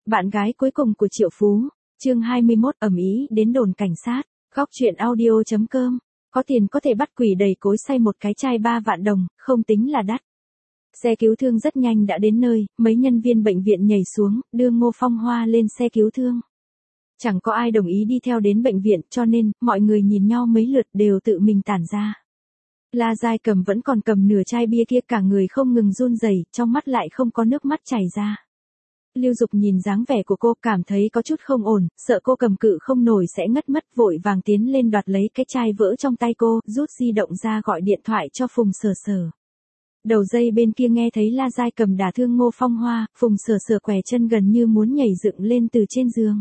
Bạn gái cuối cùng của Triệu Phú, chương 21 ầm ĩ đến đồn cảnh sát. Góc truyện audio.com. Có tiền có thể bắt quỷ đầy cối xay một cái chai 3 vạn đồng, không tính là đắt. Xe cứu thương rất nhanh đã đến nơi, mấy nhân viên bệnh viện nhảy xuống, đưa Ngô Phong Hoa lên xe cứu thương. Chẳng có ai đồng ý đi theo đến bệnh viện, cho nên, mọi người nhìn nhau mấy lượt đều tự mình tản ra. La Giai Cầm vẫn còn cầm nửa chai bia kia, cả người không ngừng run rẩy, trong mắt lại không có nước mắt chảy ra. Lưu Dục nhìn dáng vẻ của cô, cảm thấy có chút không ổn, sợ cô cầm cự không nổi sẽ ngất mất, vội vàng tiến lên đoạt lấy cái chai vỡ trong tay cô, rút di động ra gọi điện thoại cho Phùng Sở Sở. Đầu dây bên kia nghe thấy La Giai Cầm đả thương Ngô Phong Hoa, Phùng Sở Sở què chân gần như muốn nhảy dựng lên từ trên giường.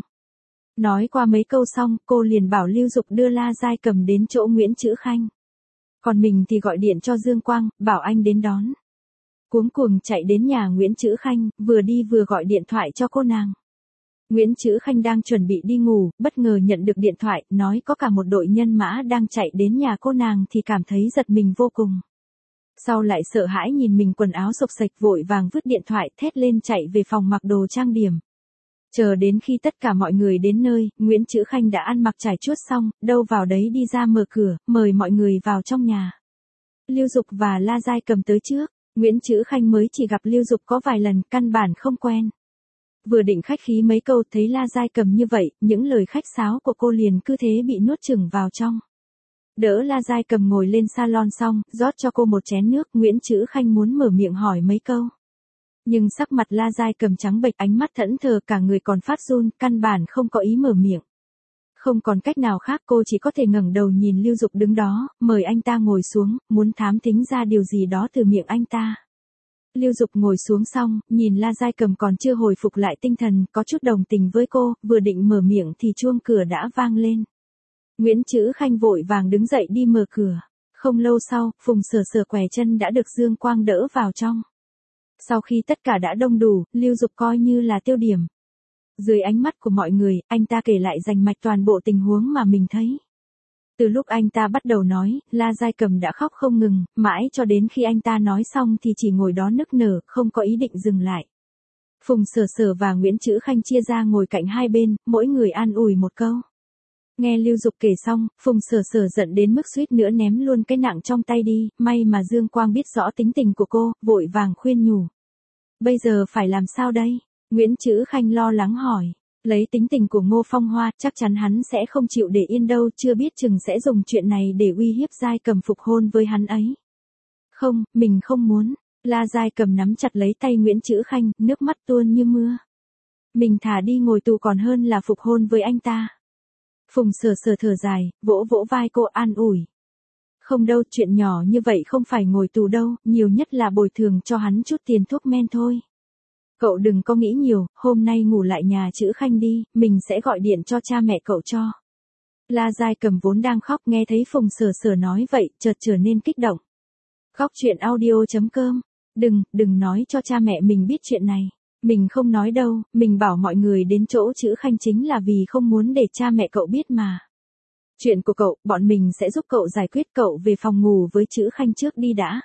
Nói qua mấy câu xong, cô liền bảo Lưu Dục đưa La Giai Cầm đến chỗ Nguyễn Chữ Khanh. Còn mình thì gọi điện cho Dương Quang, bảo anh đến đón. Cuống cuồng chạy đến nhà Nguyễn Chữ Khanh, vừa đi vừa gọi điện thoại cho cô nàng. Nguyễn Chữ Khanh đang chuẩn bị đi ngủ, bất ngờ nhận được điện thoại, nói có cả một đội nhân mã đang chạy đến nhà cô nàng thì cảm thấy giật mình vô cùng. Sau lại sợ hãi nhìn mình quần áo xộc xệch, vội vàng vứt điện thoại, thét lên chạy về phòng mặc đồ trang điểm. Chờ đến khi tất cả mọi người đến nơi, Nguyễn Chữ Khanh đã ăn mặc trải chuốt xong, đâu vào đấy đi ra mở cửa, mời mọi người vào trong nhà. Lưu Dục và La Giai Cầm tới trước, Nguyễn Chữ Khanh mới chỉ gặp Lưu Dục có vài lần, căn bản không quen. Vừa định khách khí mấy câu, thấy La Giai Cầm như vậy, những lời khách sáo của cô liền cứ thế bị nuốt chửng vào trong. Đỡ La Giai Cầm ngồi lên salon xong, rót cho cô một chén nước, Nguyễn Chữ Khanh muốn mở miệng hỏi mấy câu. Nhưng sắc mặt La Giai Cầm trắng bệch, ánh mắt thẫn thờ, cả người còn phát run, căn bản không có ý mở miệng. Không còn cách nào khác, cô chỉ có thể ngẩng đầu nhìn Lưu Dục đứng đó, mời anh ta ngồi xuống, muốn thám thính ra điều gì đó từ miệng anh ta. Lưu Dục ngồi xuống xong, nhìn La Giai Cầm còn chưa hồi phục lại tinh thần, có chút đồng tình với cô, vừa định mở miệng thì chuông cửa đã vang lên. Nguyễn Chữ Khanh vội vàng đứng dậy đi mở cửa. Không lâu sau, Phùng Sở Sở què chân đã được Dương Quang đỡ vào trong. Sau khi tất cả đã đông đủ, Lưu Dục coi như là tiêu điểm. Dưới ánh mắt của mọi người, anh ta kể lại rành mạch toàn bộ tình huống mà mình thấy. Từ lúc anh ta bắt đầu nói, La Giai Cầm đã khóc không ngừng, mãi cho đến khi anh ta nói xong thì chỉ ngồi đó nức nở, không có ý định dừng lại. Phùng Sở Sở và Nguyễn Chữ Khanh chia ra ngồi cạnh hai bên, mỗi người an ủi một câu. Nghe Lưu Dục kể xong, Phùng Sở Sở giận đến mức suýt nữa ném luôn cái nặng trong tay đi, may mà Dương Quang biết rõ tính tình của cô, vội vàng khuyên nhủ. Bây giờ phải làm sao đây? Nguyễn Chữ Khanh lo lắng hỏi. Lấy tính tình của Ngô Phong Hoa, chắc chắn hắn sẽ không chịu để yên đâu, chưa biết chừng sẽ dùng chuyện này để uy hiếp Giai Cầm phục hôn với hắn ấy. Không, mình không muốn. La Giai Cầm nắm chặt lấy tay Nguyễn Chữ Khanh, nước mắt tuôn như mưa. Mình thà đi ngồi tù còn hơn là phục hôn với anh ta. Phùng Sở Sở thở dài, vỗ vỗ vai cô an ủi. Không đâu, chuyện nhỏ như vậy không phải ngồi tù đâu, nhiều nhất là bồi thường cho hắn chút tiền thuốc men thôi. Cậu đừng có nghĩ nhiều, hôm nay ngủ lại nhà Chữ Khanh đi, mình sẽ gọi điện cho cha mẹ cậu cho. La Giai Cầm vốn đang khóc, nghe thấy Phùng Sở Sở nói vậy, chợt trở nên kích động. Góc truyện audio.com. Đừng nói cho cha mẹ mình biết chuyện này. Mình không nói đâu, mình bảo mọi người đến chỗ Chữ Khanh chính là vì không muốn để cha mẹ cậu biết mà. Chuyện của cậu, bọn mình sẽ giúp cậu giải quyết, cậu về phòng ngủ với Chữ Khanh trước đi đã.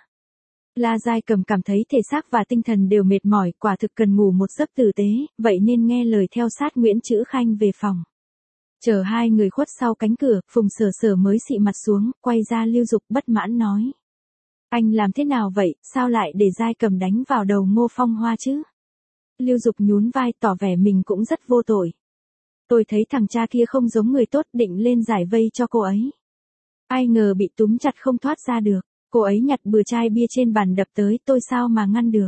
La Giai Cầm cảm thấy thể xác và tinh thần đều mệt mỏi, quả thực cần ngủ một giấc tử tế, vậy nên nghe lời theo sát Nguyễn Chữ Khanh về phòng. Chờ hai người khuất sau cánh cửa, Phùng Sở Sở mới xị mặt xuống, quay ra Lưu Dục bất mãn nói. Anh làm thế nào vậy, sao lại để Giai Cầm đánh vào đầu Ngô Phong Hoa chứ? Lưu Dục nhún vai tỏ vẻ mình cũng rất vô tội. Tôi thấy thằng cha kia không giống người tốt, định lên giải vây cho cô ấy. Ai ngờ bị túm chặt không thoát ra được. Cô ấy nhặt bừa chai bia trên bàn đập tới, tôi sao mà ngăn được.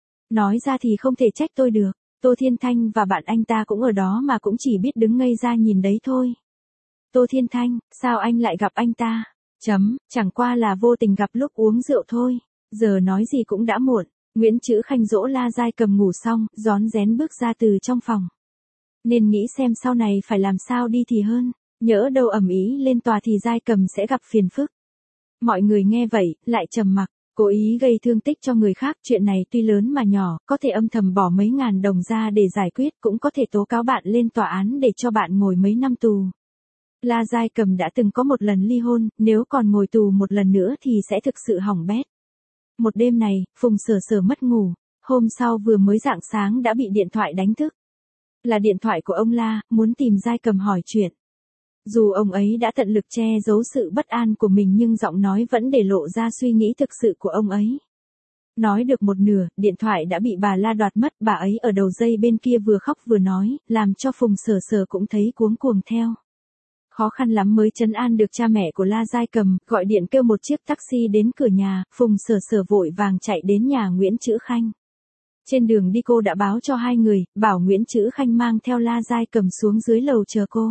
Nói ra thì không thể trách tôi được. Tô Thiên Thanh và bạn anh ta cũng ở đó mà cũng chỉ biết đứng ngây ra nhìn đấy thôi. Tô Thiên Thanh, sao anh lại gặp anh ta? Chẳng qua là vô tình gặp lúc uống rượu thôi. Giờ nói gì cũng đã muộn. Nguyễn Chữ Khanh dỗ La Giai Cầm ngủ xong, rón rén bước ra từ trong phòng. Nên nghĩ xem sau này phải làm sao đi thì hơn. Nhỡ đâu ầm ĩ lên tòa thì Giai Cầm sẽ gặp phiền phức. Mọi người nghe vậy, lại trầm mặc. Cố ý gây thương tích cho người khác, chuyện này tuy lớn mà nhỏ, có thể âm thầm bỏ mấy ngàn đồng ra để giải quyết, cũng có thể tố cáo bạn lên tòa án để cho bạn ngồi mấy năm tù. La Giai Cầm đã từng có một lần ly hôn, nếu còn ngồi tù một lần nữa thì sẽ thực sự hỏng bét. Một đêm này, Phùng Sở Sở mất ngủ, hôm sau vừa mới rạng sáng đã bị điện thoại đánh thức. Là điện thoại của ông La, muốn tìm Giai Cầm hỏi chuyện. Dù ông ấy đã tận lực che giấu sự bất an của mình nhưng giọng nói vẫn để lộ ra suy nghĩ thực sự của ông ấy. Nói được một nửa, điện thoại đã bị bà La đoạt mất, bà ấy ở đầu dây bên kia vừa khóc vừa nói, làm cho Phùng Sở Sở cũng thấy cuống cuồng theo. Khó khăn lắm mới trấn an được cha mẹ của La Giai Cầm, gọi điện kêu một chiếc taxi đến cửa nhà, Phùng Sở Sở vội vàng chạy đến nhà Nguyễn Trữ Khanh. Trên đường đi cô đã báo cho hai người, bảo Nguyễn Trữ Khanh mang theo La Giai Cầm xuống dưới lầu chờ cô.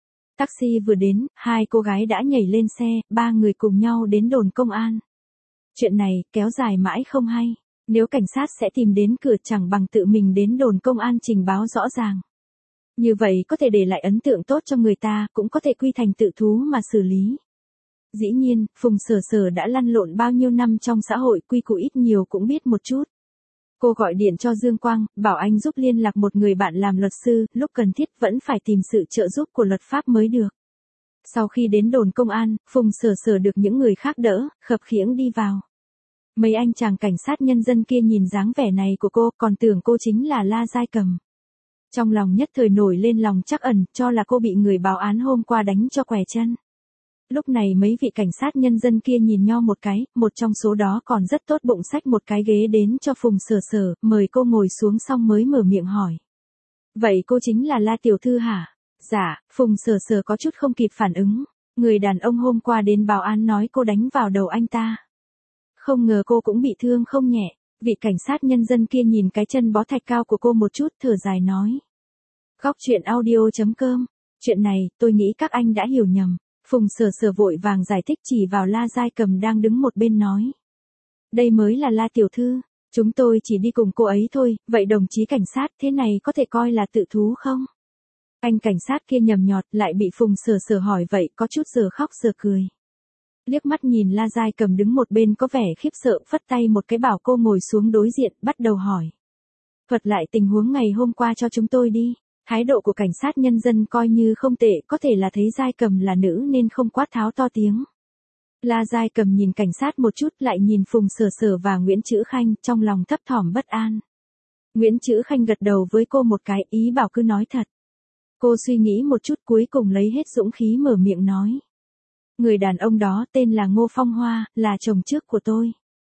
Taxi vừa đến, hai cô gái đã nhảy lên xe, ba người cùng nhau đến đồn công an. Chuyện này, kéo dài mãi không hay. Nếu cảnh sát sẽ tìm đến cửa chẳng bằng tự mình đến đồn công an trình báo rõ ràng. Như vậy có thể để lại ấn tượng tốt cho người ta, cũng có thể quy thành tự thú mà xử lý. Dĩ nhiên, Phùng Sở Sở đã lăn lộn bao nhiêu năm trong xã hội, quy củ ít nhiều cũng biết một chút. Cô gọi điện cho Dương Quang, bảo anh giúp liên lạc một người bạn làm luật sư, lúc cần thiết vẫn phải tìm sự trợ giúp của luật pháp mới được. Sau khi đến đồn công an, Phùng Sở Sở được những người khác đỡ, khập khiễng đi vào. Mấy anh chàng cảnh sát nhân dân kia nhìn dáng vẻ này của cô, còn tưởng cô chính là La Giai Cầm. Trong lòng nhất thời nổi lên lòng trắc ẩn, cho là cô bị người báo án hôm qua đánh cho què chân. Lúc này mấy vị cảnh sát nhân dân kia nhìn nhau một cái, một trong số đó còn rất tốt bụng xách một cái ghế đến cho Phùng Sở Sở, mời cô ngồi xuống xong mới mở miệng hỏi. Vậy cô chính là La tiểu thư hả? Dạ, Phùng Sở Sở có chút không kịp phản ứng. Người đàn ông hôm qua đến báo án nói cô đánh vào đầu anh ta. Không ngờ cô cũng bị thương không nhẹ. Vị cảnh sát nhân dân kia nhìn cái chân bó thạch cao của cô một chút, thở dài nói. Góc chuyện audio.com. Chuyện này, tôi nghĩ các anh đã hiểu nhầm. Phùng Sở Sở vội vàng giải thích chỉ vào La Giai Cầm đang đứng một bên nói. Đây mới là La tiểu thư, chúng tôi chỉ đi cùng cô ấy thôi, vậy đồng chí cảnh sát thế này có thể coi là tự thú không? Anh cảnh sát kia nhầm nhọt lại bị Phùng Sở Sở hỏi vậy có chút giờ khóc giờ cười. Liếc mắt nhìn La Giai Cầm đứng một bên có vẻ khiếp sợ, phất tay một cái bảo cô ngồi xuống đối diện, bắt đầu hỏi. Thuật lại tình huống ngày hôm qua cho chúng tôi đi. Thái độ của cảnh sát nhân dân coi như không tệ, có thể là thấy Giai Cầm là nữ nên không quát tháo to tiếng. La Giai Cầm nhìn cảnh sát một chút lại nhìn Phùng Sở Sở và Nguyễn Trữ Khanh, trong lòng thấp thỏm bất an. Nguyễn Trữ Khanh gật đầu với cô một cái, ý bảo cứ nói thật. Cô suy nghĩ một chút cuối cùng lấy hết dũng khí mở miệng nói. Người đàn ông đó tên là Ngô Phong Hoa, là chồng trước của tôi.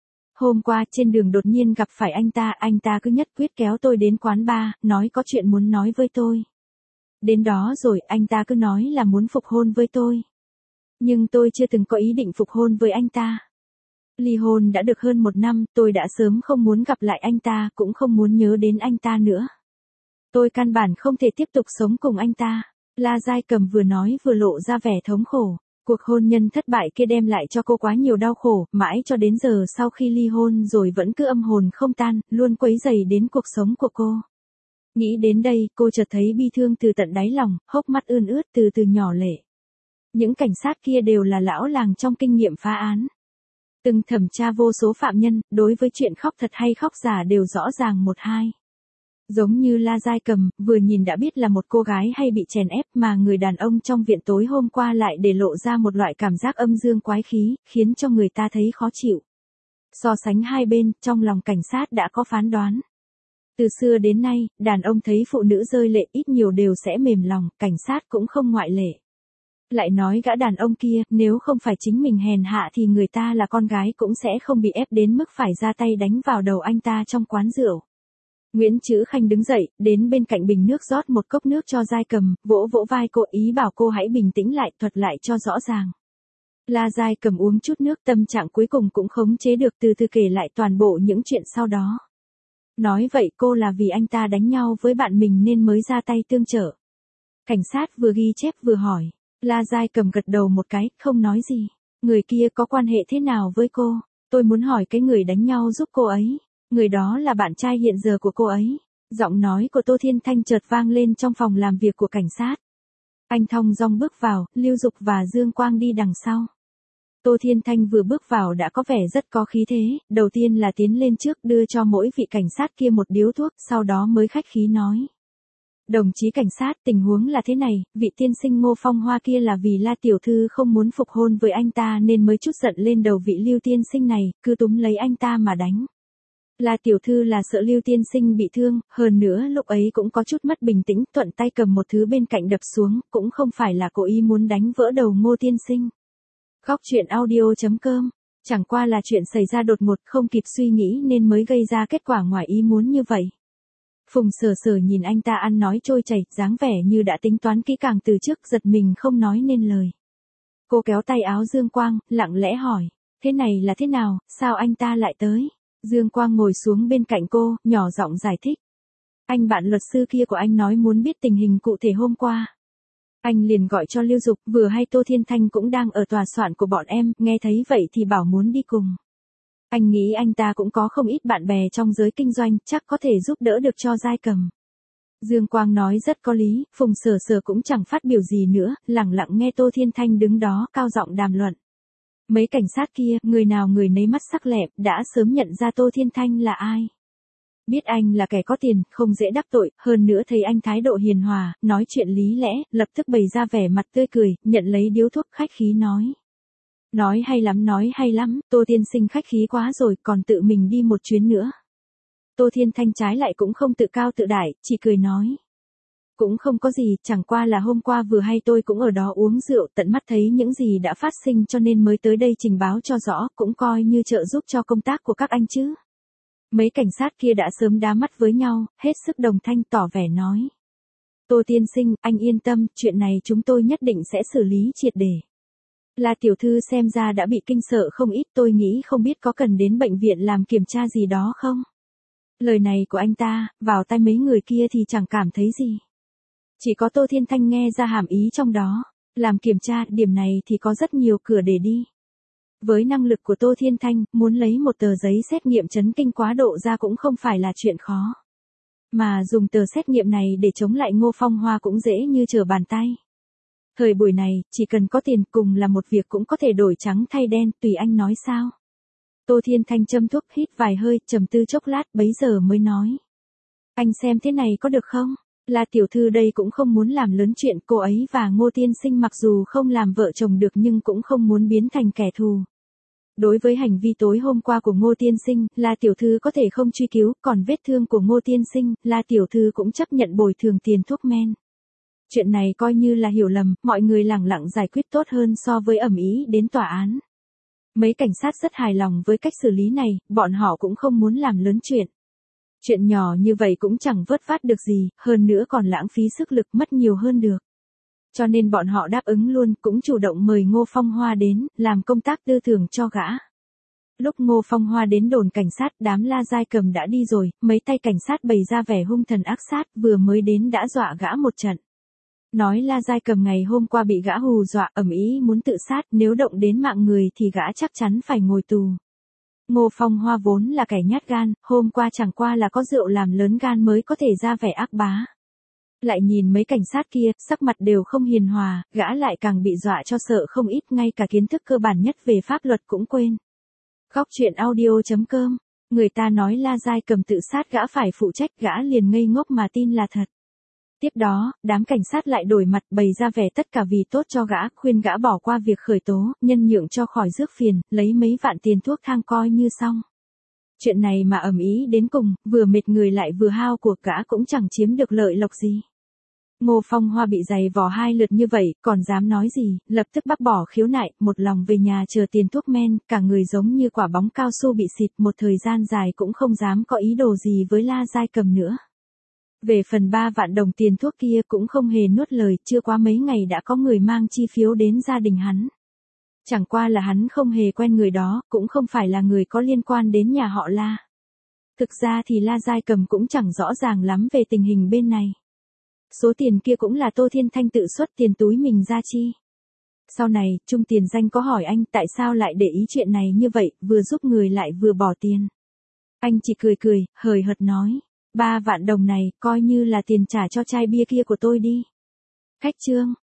Hôm qua trên đường đột nhiên gặp phải anh ta cứ nhất quyết kéo tôi đến quán bar, nói có chuyện muốn nói với tôi. Đến đó rồi anh ta cứ nói là muốn phục hôn với tôi. Nhưng tôi chưa từng có ý định phục hôn với anh ta. Ly hôn đã được hơn 1 năm, tôi đã sớm không muốn gặp lại anh ta, cũng không muốn nhớ đến anh ta nữa. Tôi căn bản không thể tiếp tục sống cùng anh ta. La Giai Cầm vừa nói vừa lộ ra vẻ thống khổ. Cuộc hôn nhân thất bại kia đem lại cho cô quá nhiều đau khổ, mãi cho đến giờ sau khi ly hôn rồi vẫn cứ âm hồn không tan, luôn quấy rầy đến cuộc sống của cô. Nghĩ đến đây, cô chợt thấy bi thương từ tận đáy lòng, hốc mắt ươn ướt từ từ nhỏ lệ. Những cảnh sát kia đều là lão làng trong kinh nghiệm phá án. Từng thẩm tra vô số phạm nhân, đối với chuyện khóc thật hay khóc giả đều rõ ràng một hai. Giống như La Giai Cầm, vừa nhìn đã biết là một cô gái hay bị chèn ép mà người đàn ông trong viện tối hôm qua lại để lộ ra một loại cảm giác âm dương quái khí, khiến cho người ta thấy khó chịu. So sánh hai bên, trong lòng cảnh sát đã có phán đoán. Từ xưa đến nay, đàn ông thấy phụ nữ rơi lệ ít nhiều đều sẽ mềm lòng, cảnh sát cũng không ngoại lệ. Lại nói gã đàn ông kia, nếu không phải chính mình hèn hạ thì người ta là con gái cũng sẽ không bị ép đến mức phải ra tay đánh vào đầu anh ta trong quán rượu. Nguyễn Trữ Khanh đứng dậy, đến bên cạnh bình nước rót một cốc nước cho Giai Cầm, vỗ vỗ vai cô ý bảo cô hãy bình tĩnh lại, thuật lại cho rõ ràng. La Giai Cầm uống chút nước, tâm trạng cuối cùng cũng khống chế được, từ từ kể lại toàn bộ những chuyện sau đó. Nói vậy cô là vì anh ta đánh nhau với bạn mình nên mới ra tay tương trợ. Cảnh sát vừa ghi chép vừa hỏi. La Giai Cầm gật đầu một cái, không nói gì. Người kia có quan hệ thế nào với cô? Tôi muốn hỏi cái người đánh nhau giúp cô ấy. Người đó là bạn trai hiện giờ của cô ấy. Giọng nói của Tô Thiên Thanh chợt vang lên trong phòng làm việc của cảnh sát. Anh thong dong bước vào, Lưu Dục và Dương Quang đi đằng sau. Tô Thiên Thanh vừa bước vào đã có vẻ rất có khí thế, đầu tiên là tiến lên trước đưa cho mỗi vị cảnh sát kia một điếu thuốc, sau đó mới khách khí nói. Đồng chí cảnh sát, tình huống là thế này, vị tiên sinh Ngô Phong Hoa kia là vì La tiểu thư không muốn phục hôn với anh ta nên mới chút giận lên đầu vị Lưu tiên sinh này, cứ túm lấy anh ta mà đánh. La tiểu thư là sợ Lưu tiên sinh bị thương, hơn nữa lúc ấy cũng có chút mất bình tĩnh, thuận tay cầm một thứ bên cạnh đập xuống, cũng không phải là cố ý muốn đánh vỡ đầu Ngô tiên sinh. Góc truyện audio.com. Chẳng qua là chuyện xảy ra đột ngột không kịp suy nghĩ nên mới gây ra kết quả ngoài ý muốn như vậy. Phùng Sở Sở nhìn anh ta ăn nói trôi chảy, dáng vẻ như đã tính toán kỹ càng từ trước, giật mình không nói nên lời. Cô kéo tay áo Dương Quang, lặng lẽ hỏi, thế này là thế nào, sao anh ta lại tới? Dương Quang ngồi xuống bên cạnh cô, nhỏ giọng giải thích. Anh bạn luật sư kia của anh nói muốn biết tình hình cụ thể hôm qua. Anh liền gọi cho Lưu Dục, vừa hay Tô Thiên Thanh cũng đang ở tòa soạn của bọn em, nghe thấy vậy thì bảo muốn đi cùng. Anh nghĩ anh ta cũng có không ít bạn bè trong giới kinh doanh, chắc có thể giúp đỡ được cho Giai Cầm. Dương Quang nói rất có lý, Phùng Sở Sở cũng chẳng phát biểu gì nữa, lặng lặng nghe Tô Thiên Thanh đứng đó cao giọng đàm luận. Mấy cảnh sát kia, người nào người nấy mắt sắc lẹm, đã sớm nhận ra Tô Thiên Thanh là ai. Biết anh là kẻ có tiền, không dễ đắc tội, hơn nữa thấy anh thái độ hiền hòa, nói chuyện lý lẽ, lập tức bày ra vẻ mặt tươi cười, nhận lấy điếu thuốc khách khí nói. Nói hay lắm, Tô tiên sinh khách khí quá rồi, còn tự mình đi một chuyến nữa. Tô Thiên Thanh trái lại cũng không tự cao tự đại, chỉ cười nói. Cũng không có gì, chẳng qua là hôm qua vừa hay tôi cũng ở đó uống rượu, tận mắt thấy những gì đã phát sinh cho nên mới tới đây trình báo cho rõ, cũng coi như trợ giúp cho công tác của các anh chứ. Mấy cảnh sát kia đã sớm đá mắt với nhau, hết sức đồng thanh tỏ vẻ nói. Tô tiên sinh, anh yên tâm, chuyện này chúng tôi nhất định sẽ xử lý triệt để. La tiểu thư xem ra đã bị kinh sợ không ít, tôi nghĩ không biết có cần đến bệnh viện làm kiểm tra gì đó không? Lời này của anh ta, vào tai mấy người kia thì chẳng cảm thấy gì. Chỉ có Tô Thiên Thanh nghe ra hàm ý trong đó, làm kiểm tra, điểm này thì có rất nhiều cửa để đi. Với năng lực của Tô Thiên Thanh, muốn lấy một tờ giấy xét nghiệm chấn kinh quá độ ra cũng không phải là chuyện khó. Mà dùng tờ xét nghiệm này để chống lại Ngô Phong Hoa cũng dễ như trở bàn tay. Thời buổi này, chỉ cần có tiền cùng là một việc cũng có thể đổi trắng thay đen, tùy anh nói sao. Tô Thiên Thanh châm thuốc hít vài hơi, trầm tư chốc lát bấy giờ mới nói. Anh xem thế này có được không? La tiểu thư đây cũng không muốn làm lớn chuyện, cô ấy và Ngô tiên sinh mặc dù không làm vợ chồng được nhưng cũng không muốn biến thành kẻ thù. Đối với hành vi tối hôm qua của Ngô tiên sinh, La tiểu thư có thể không truy cứu, còn vết thương của Ngô tiên sinh, La tiểu thư cũng chấp nhận bồi thường tiền thuốc men. Chuyện này coi như là hiểu lầm, mọi người lẳng lặng giải quyết tốt hơn so với ầm ĩ đến tòa án. Mấy cảnh sát rất hài lòng với cách xử lý này, bọn họ cũng không muốn làm lớn chuyện. Chuyện nhỏ như vậy cũng chẳng vớt vát được gì, hơn nữa còn lãng phí sức lực mất nhiều hơn được. Cho nên bọn họ đáp ứng luôn, cũng chủ động mời Ngô Phong Hoa đến, làm công tác tư tưởng cho gã. Lúc Ngô Phong Hoa đến đồn cảnh sát, đám La Giai Cầm đã đi rồi, mấy tay cảnh sát bày ra vẻ hung thần ác sát, vừa mới đến đã dọa gã một trận. Nói La Giai Cầm ngày hôm qua bị gã hù dọa ầm ĩ muốn tự sát, nếu động đến mạng người thì gã chắc chắn phải ngồi tù. Ngô Phong Hoa vốn là kẻ nhát gan, hôm qua chẳng qua là có rượu làm lớn gan mới có thể ra vẻ ác bá. Lại nhìn mấy cảnh sát kia, sắc mặt đều không hiền hòa, gã lại càng bị dọa cho sợ không ít, ngay cả kiến thức cơ bản nhất về pháp luật cũng quên. Góc truyện audio.com, người ta nói La Giai Cầm tự sát gã phải phụ trách, gã liền ngây ngốc mà tin là thật. Tiếp đó, đám cảnh sát lại đổi mặt bày ra vẻ tất cả vì tốt cho gã, khuyên gã bỏ qua việc khởi tố, nhân nhượng cho khỏi rước phiền, lấy mấy vạn tiền thuốc thang coi như xong. Chuyện này mà ầm ĩ đến cùng, vừa mệt người lại vừa hao của, gã cũng chẳng chiếm được lợi lộc gì. Ngô Phong Hoa bị giày vò 2 lượt như vậy, còn dám nói gì, lập tức bác bỏ khiếu nại, một lòng về nhà chờ tiền thuốc men, cả người giống như quả bóng cao su bị xịt, một thời gian dài cũng không dám có ý đồ gì với La Giai Cầm nữa. Về phần 3 vạn đồng tiền thuốc kia cũng không hề nuốt lời, chưa quá mấy ngày đã có người mang chi phiếu đến gia đình hắn. Chẳng qua là hắn không hề quen người đó, cũng không phải là người có liên quan đến nhà họ La. Thực ra thì La Giai Cầm cũng chẳng rõ ràng lắm về tình hình bên này. Số tiền kia cũng là Tô Thiên Thanh tự xuất tiền túi mình ra chi. Sau này, Trung Tiền Danh có hỏi anh tại sao lại để ý chuyện này như vậy, vừa giúp người lại vừa bỏ tiền. Anh chỉ cười, hời hợt nói. 3 vạn đồng này, coi như là tiền trả cho chai bia kia của tôi đi. Khách trương.